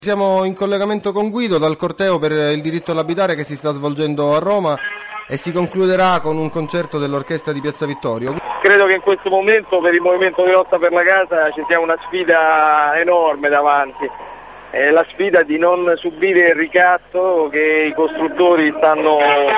Siamo in collegamento con Guido dal corteo per il diritto all'abitare che si sta svolgendo a Roma e si concluderà con un concerto dell'orchestra di Piazza Vittorio. Credo che in questo momento per il movimento di lotta per la casa ci sia una sfida enorme davanti, la sfida di non subire il ricatto che i costruttori stanno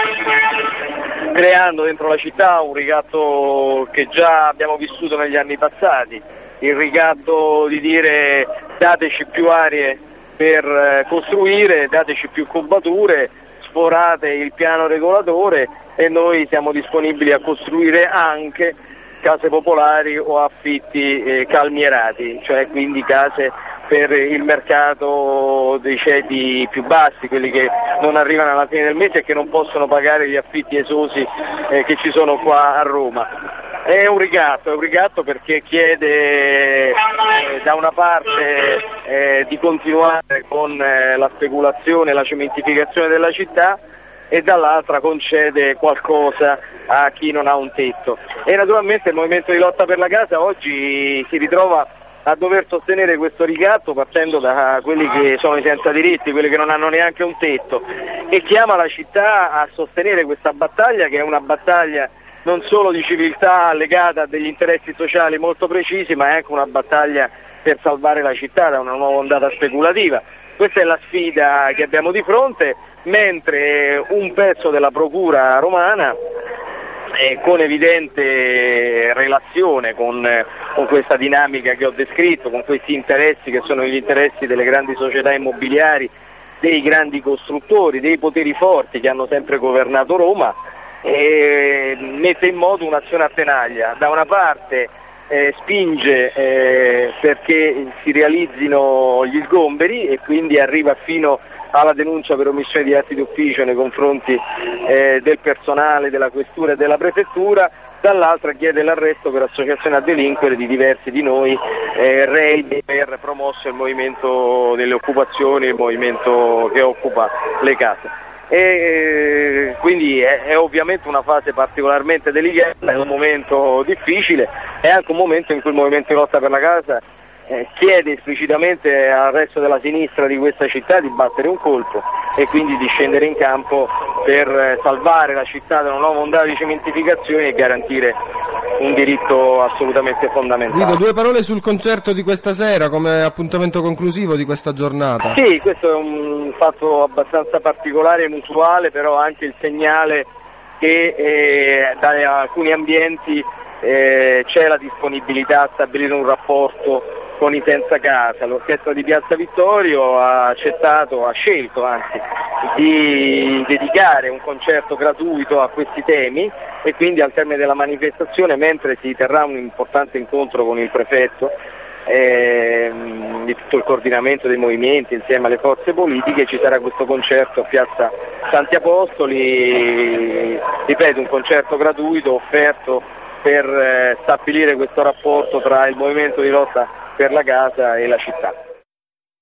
creando dentro la città, un ricatto che già abbiamo vissuto negli anni passati, il ricatto di dire dateci più aree per costruire, dateci più cubature, sforate il piano regolatore e noi siamo disponibili a costruire anche case popolari o affitti calmierati, cioè quindi case per il mercato dei ceti più bassi, quelli che non arrivano alla fine del mese e che non possono pagare gli affitti esosi che ci sono qua a Roma. È un ricatto perché chiede da una parte di continuare con la speculazione, la cementificazione della città e dall'altra concede qualcosa a chi non ha un tetto. E naturalmente il movimento di lotta per la casa oggi si ritrova a dover sostenere questo ricatto partendo da quelli che sono i senza diritti, quelli che non hanno neanche un tetto, e chiama la città a sostenere questa battaglia che è una battaglia non solo di civiltà legata a degli interessi sociali molto precisi, ma è anche una battaglia per salvare la città da una nuova ondata speculativa. Questa è la sfida che abbiamo di fronte, mentre un pezzo della procura romana, con evidente relazione con questa dinamica che ho descritto, con questi interessi che sono gli interessi delle grandi società immobiliari, dei grandi costruttori, dei poteri forti che hanno sempre governato Roma, mette in moto un'azione a tenaglia. Da una parte spinge perché si realizzino gli sgomberi e quindi arriva fino alla denuncia per omissione di atti d'ufficio nei confronti del personale della questura e della prefettura, dall'altra chiede l'arresto per associazione a delinquere di diversi di noi rei per promosso il movimento delle occupazioni, il movimento che occupa le case. E quindi è ovviamente una fase particolarmente delicata, è un momento difficile, è anche un momento in cui il movimento di lotta per la casa chiede esplicitamente al resto della sinistra di questa città di battere un colpo e quindi di scendere in campo per salvare la città da una nuova ondata di cementificazione e garantire un diritto assolutamente fondamentale. Guido, due parole sul concerto di questa sera come appuntamento conclusivo di questa giornata. Sì, questo è un fatto abbastanza particolare e inusuale, però anche il segnale che da alcuni ambienti c'è la disponibilità a stabilire un rapporto con i senza casa. L'orchestra di Piazza Vittorio ha scelto anzi di dedicare un concerto gratuito a questi temi e quindi al termine della manifestazione, mentre si terrà un importante incontro con il prefetto di tutto il coordinamento dei movimenti insieme alle forze politiche, ci sarà questo concerto a Piazza Santi Apostoli, ripeto, un concerto gratuito offerto per stabilire questo rapporto tra il movimento di lotta per la casa e la città.